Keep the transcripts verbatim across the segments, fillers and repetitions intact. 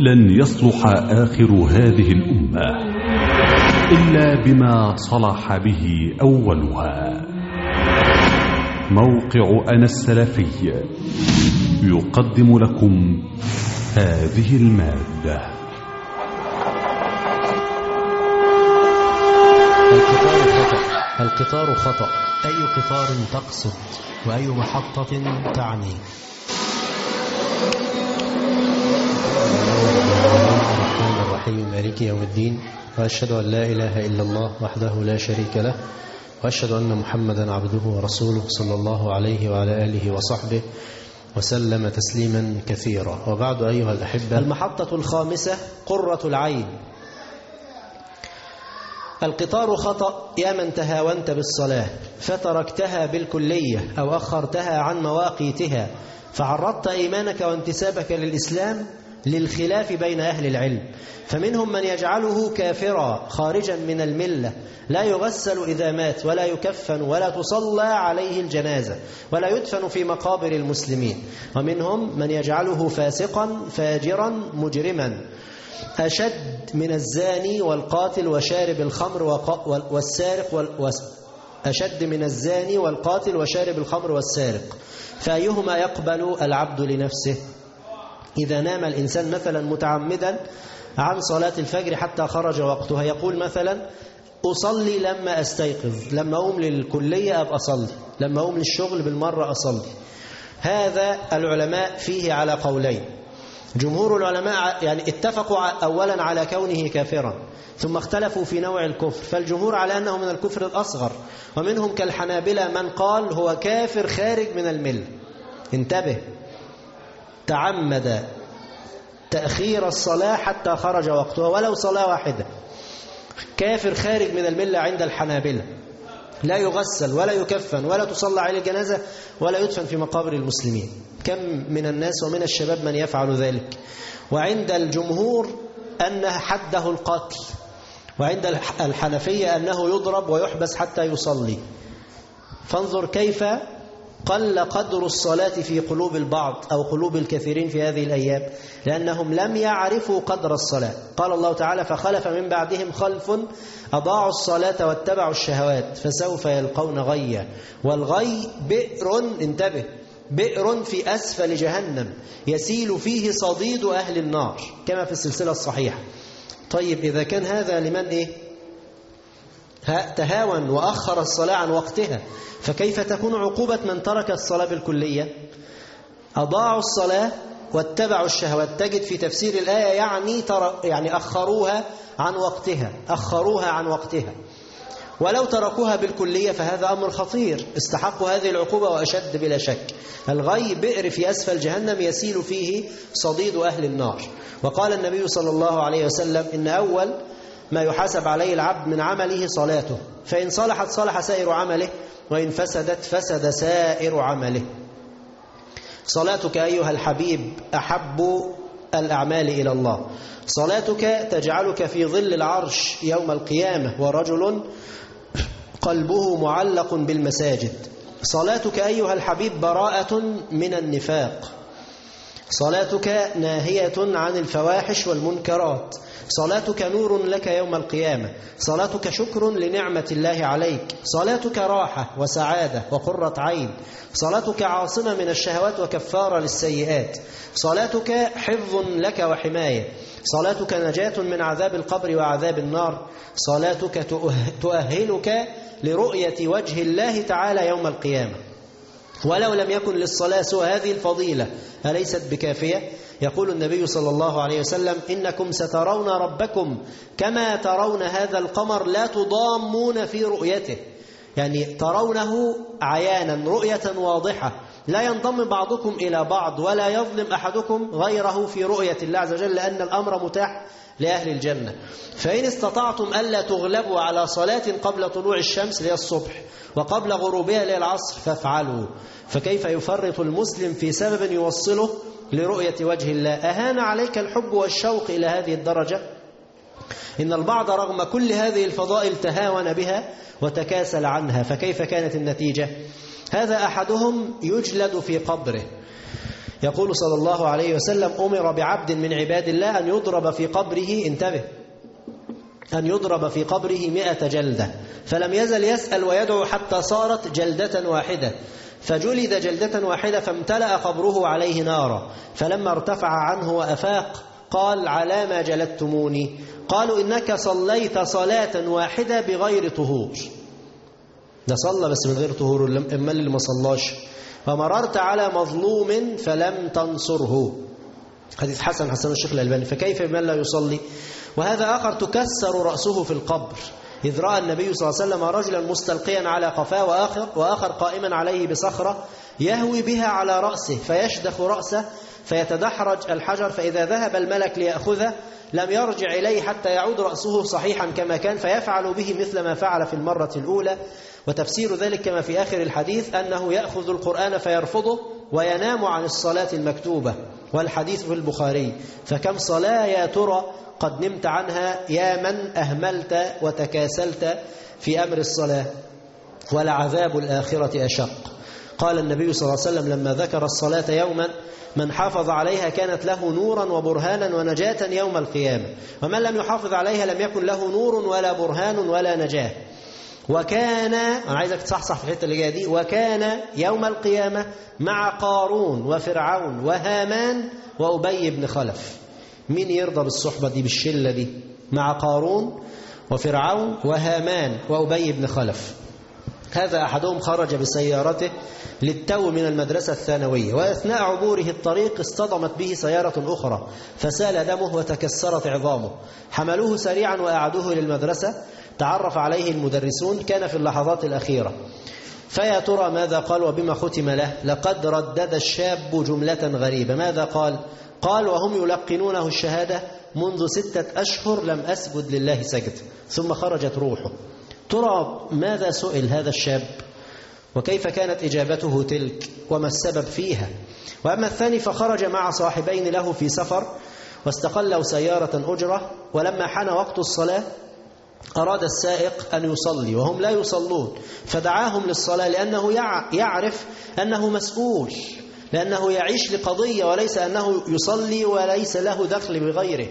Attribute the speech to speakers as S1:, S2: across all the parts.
S1: لن يصلح آخر هذه الأمة إلا بما صلح به أولها. موقع أنا السلفي يقدم لكم هذه المادة.
S2: القطار خطأ. أي قطار تقصد وأي محطة تعني؟ الرحمن الرحيم مالك يوم الدين، وأشهد أن لا إله إلا الله وحده لا شريك له، وأشهد أن محمدا عبده ورسوله صلى الله عليه وعلى آله وصحبه وسلم تسليما كثيرا، وبعد أيها الأحبة. المحطة الخامسة قرة العين. القطار خطأ يا من تهاونت بالصلاة فتركتها بالكلية أو أخرتها عن مواقيتها، فعرضت إيمانك وانتسابك للإسلام للخلاف بين أهل العلم، فمنهم من يجعله كافرا خارجا من الملة لا يغسل إذا مات ولا يكفن ولا تصلى عليه الجنازة ولا يدفن في مقابر المسلمين، ومنهم من يجعله فاسقا فاجرا مجرما أشد من الزاني والقاتل وشارب الخمر والسارق أشد من الزاني والقاتل وشارب الخمر والسارق، فأيهما يقبل العبد لنفسه؟ إذا نام الإنسان مثلا متعمدا عن صلاة الفجر حتى خرج وقتها، يقول مثلا أصلي لما أستيقظ، لما أقوم للكلية أبقى أصلي، لما أقوم للشغل بالمرة أصلي. هذا العلماء فيه على قولين. جمهور العلماء يعني اتفقوا أولا على كونه كافرا، ثم اختلفوا في نوع الكفر، فالجمهور على أنه من الكفر الأصغر، ومنهم كالحنابلة من قال هو كافر خارج من الملة. انتبه، تعمد تأخير الصلاة حتى خرج وقتها ولو صلاة واحدة، كافر خارج من الملة عند الحنابلة، لا يغسل ولا يكفن ولا تصلى عليه الجنازة ولا يدفن في مقابر المسلمين. كم من الناس ومن الشباب من يفعل ذلك. وعند الجمهور أن حده القتل، وعند الحنفية أنه يضرب ويحبس حتى يصلي. فانظر كيف قل قدر الصلاة في قلوب البعض أو قلوب الكثيرين في هذه الأيام، لأنهم لم يعرفوا قدر الصلاة. قال الله تعالى فخلف من بعدهم خلف أضاعوا الصلاة واتبعوا الشهوات فسوف يلقون غيا. والغي بئر، انتبه، بئر في أسفل جهنم يسيل فيه صديد أهل النار كما في السلسلة الصحيحة. طيب إذا كان هذا لمن إيه؟ تهاون وأخر الصلاة عن وقتها، فكيف تكون عقوبة من ترك الصلاة بالكلية؟ أضاعوا الصلاة واتبعوا الشهوات. تجد في تفسير الآية يعني تر... يعني أخروها عن وقتها، أخروها عن وقتها. ولو تركوها بالكلية فهذا أمر خطير، استحقوا هذه العقوبة وأشد بلا شك. الغي بئر في أسفل جهنم يسيل فيه صديد أهل النار. وقال النبي صلى الله عليه وسلم إن أول ما يحاسب عليه العبد من عمله صلاته، فإن صلحت صلح سائر عمله، وإن فسدت فسد سائر عمله. صلاتك أيها الحبيب أحب الأعمال إلى الله. صلاتك تجعلك في ظل العرش يوم القيامة ورجل قلبه معلق بالمساجد. صلاتك أيها الحبيب براءة من النفاق. صلاتك ناهية عن الفواحش والمنكرات. صلاتك نور لك يوم القيامة. صلاتك شكر لنعمة الله عليك. صلاتك راحة وسعادة وقرة عين. صلاتك عاصمة من الشهوات وكفارة للسيئات. صلاتك حفظ لك وحماية. صلاتك نجاة من عذاب القبر وعذاب النار. صلاتك تؤهلك لرؤية وجه الله تعالى يوم القيامة. ولو لم يكن للصلاة سوى هذه الفضيلة أليست بكافية؟ يقول النبي صلى الله عليه وسلم إنكم سترون ربكم كما ترون هذا القمر لا تضامون في رؤيته، يعني ترونه عيانا رؤية واضحة، لا ينضم بعضكم إلى بعض ولا يظلم أحدكم غيره في رؤية الله عز وجل، لأن الأمر متاح لأهل الجنة. فإن استطعتم ألا تغلبوا على صلاة قبل طلوع الشمس لهي الصبح وقبل غروبها لهي العصر فافعلوا. فكيف يفرط المسلم في سبب يوصله لرؤية وجه الله؟ أهان عليك الحب والشوق إلى هذه الدرجة؟ إن البعض رغم كل هذه الفضائل تهاون بها وتكاسل عنها، فكيف كانت النتيجة؟ هذا أحدهم يجلد في قبره، يقول صلى الله عليه وسلم أمر بعبد من عباد الله أن يضرب في قبره، انتبه، أن يضرب في قبره مئة جلدة، فلم يزل يسأل ويدعو حتى صارت جلدة واحدة، فجلد جلدة واحدة فامتلأ قبره عليه نارا، فلما ارتفع عنه وأفاق قال على ما جلدتموني؟ قالوا إنك صليت صلاة واحدة بغير طهور. ده صلى بس من غير طهور، إما اللي ما صلاش. فمررت على مظلوم فلم تنصره. حديث حسن حسن الشيخ الألباني. فكيف بمن لا يصلي؟ وهذا آخر تكسر رأسه في القبر، إذ رأى النبي صلى الله عليه وسلم رجلا مستلقيا على قفاه وآخر, وآخر قائما عليه بصخرة يهوي بها على رأسه فيشدخ رأسه فيتدحرج الحجر، فإذا ذهب الملك ليأخذه لم يرجع إليه حتى يعود رأسه صحيحا كما كان، فيفعل به مثل ما فعل في المرة الأولى. وتفسير ذلك كما في آخر الحديث أنه يأخذ القرآن فيرفضه وينام عن الصلاة المكتوبة، والحديث في البخاري. فكم صلاة يا ترى قد نمت عنها يا من أهملت وتكاسلت في أمر الصلاة؟ ولعذاب الآخرة أشق. قال النبي صلى الله عليه وسلم لما ذكر الصلاة يوما من حافظ عليها كانت له نورا وبرهانا ونجاة يوم القيامة، ومن لم يحافظ عليها لم يكن له نور ولا برهان ولا نجاة. وكان، أنا عايزك تصحصح في الحتة اللي جايه دي، وكان يوم القيامة مع قارون وفرعون وهامان وأبي بن خلف. مين يرضى بالصحبة دي بالشلة دي؟ مع قارون وفرعون وهامان وأبي بن خلف. هذا أحدهم خرج بسيارته للتو من المدرسة الثانوية، وأثناء عبوره الطريق اصطدمت به سيارة أخرى فسال دمه وتكسرت عظامه. حملوه سريعا وأعادوه للمدرسة. تعرف عليه المدرسون، كان في اللحظات الأخيرة. فيا ترى ماذا قال وبما ختم له؟ لقد ردد الشاب جملة غريبة. ماذا قال؟ قال وهم يلقنونه الشهادة منذ ستة أشهر لم أسجد لله سجد، ثم خرجت روحه. ترى ماذا سئل هذا الشاب وكيف كانت إجابته تلك وما السبب فيها؟ وأما الثاني فخرج مع صاحبين له في سفر واستقلوا سيارة أجرة، ولما حان وقت الصلاة أراد السائق أن يصلي وهم لا يصلون، فدعاهم للصلاة لأنه يعرف أنه مسؤول، لأنه يعيش لقضية وليس أنه يصلي وليس له دخل بغيره.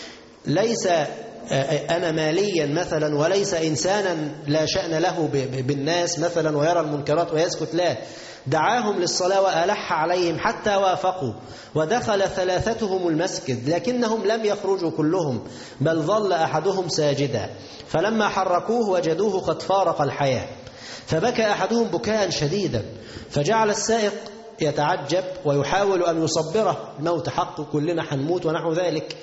S2: ليس أنا ماليا مثلا وليس إنسانا لا شأن له بالناس مثلا ويرى المنكرات ويسكت، لا، دعاهم للصلاة وألح عليهم حتى وافقوا، ودخل ثلاثتهم المسجد لكنهم لم يخرجوا كلهم، بل ظل أحدهم ساجدا. فلما حركوه وجدوه قد فارق الحياة، فبكى أحدهم بكاء شديدا، فجعل السائق يتعجب ويحاول أن يصبره، الموت حق كلنا حنموت ونحو ذلك.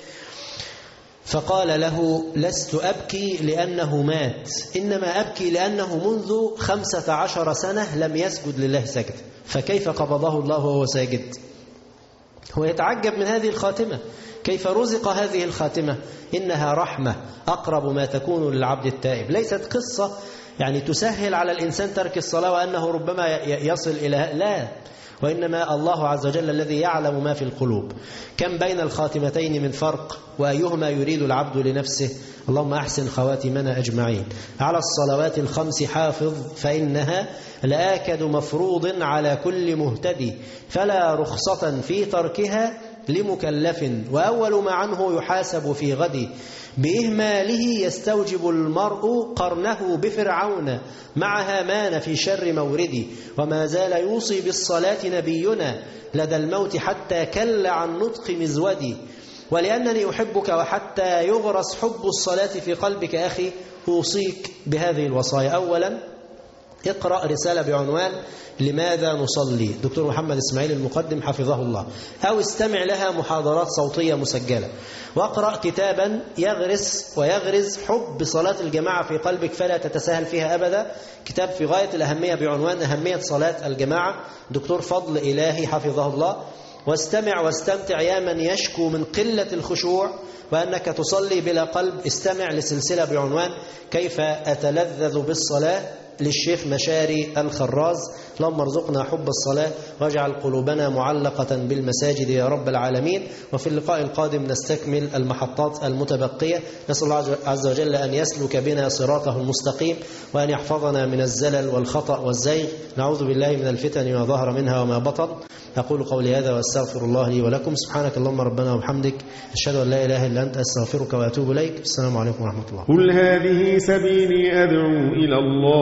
S2: فقال له لست أبكي لأنه مات، إنما أبكي لأنه منذ خمسة عشر سنة لم يسجد لله سجد، فكيف قبضه الله وهو ساجد؟ هو يتعجب من هذه الخاتمة، كيف رزق هذه الخاتمة؟ إنها رحمة أقرب ما تكون للعبد التائب، ليست قصة يعني تسهل على الإنسان ترك الصلاة وأنه ربما يصل إلى، لا، وإنما الله عز وجل الذي يعلم ما في القلوب. كم بين الخاتمتين من فرق، وأيهما يريد العبد لنفسه؟ اللهم أحسن خواتمنا أجمعين. على الصلوات الخمس حافظ فإنها لآكد مفروض على كل مهتدي، فلا رخصة في تركها لمكلف، وأول ما عنه يحاسب في غد، بإهماله يستوجب المرء قرنه بفرعون مع هامان في شر موردي، وما زال يوصي بالصلاة نبينا لدى الموت حتى كل عن نطق مزودي. ولأنني أحبك وحتى يغرس حب الصلاة في قلبك أخي أوصيك بهذه الوصايا. أولا اقرأ رسالة بعنوان لماذا نصلي، دكتور محمد إسماعيل المقدم حفظه الله، أو استمع لها محاضرات صوتية مسجلة، واقرأ كتابا يغرس ويغرز حب صلاة الجماعة في قلبك فلا تتساهل فيها أبدا، كتاب في غاية الأهمية بعنوان أهمية صلاة الجماعة، دكتور فضل إلهي حفظه الله. واستمع واستمتع يا من يشكو من قلة الخشوع وأنك تصلي بلا قلب، استمع لسلسلة بعنوان كيف أتلذذ بالصلاة للشيخ مشاري الخراز. اللهم ارزقنا حب الصلاة واجعل قلوبنا معلقة بالمساجد يا رب العالمين. وفي اللقاء القادم نستكمل المحطات المتبقية. نسأل الله عز وجل أن يسلك بنا صراطه المستقيم، وأن يحفظنا من الزلل والخطأ والزيغ. نعوذ بالله من الفتن ما ظهر منها وما بطن. أقول قولي هذا وأستغفر الله لي ولكم. سبحانك اللهم ربنا وبحمدك، أشهد أن لا إله إلا أنت، أستغفرك وأتوب إليك. السلام عليكم ورحمة الله.
S3: قل هذه سبيلي أدعو إلى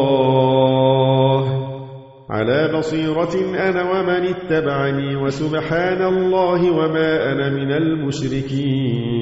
S3: الله على بصيرة أنا ومن اتبعني، وسبحان الله وما أنا من المشركين.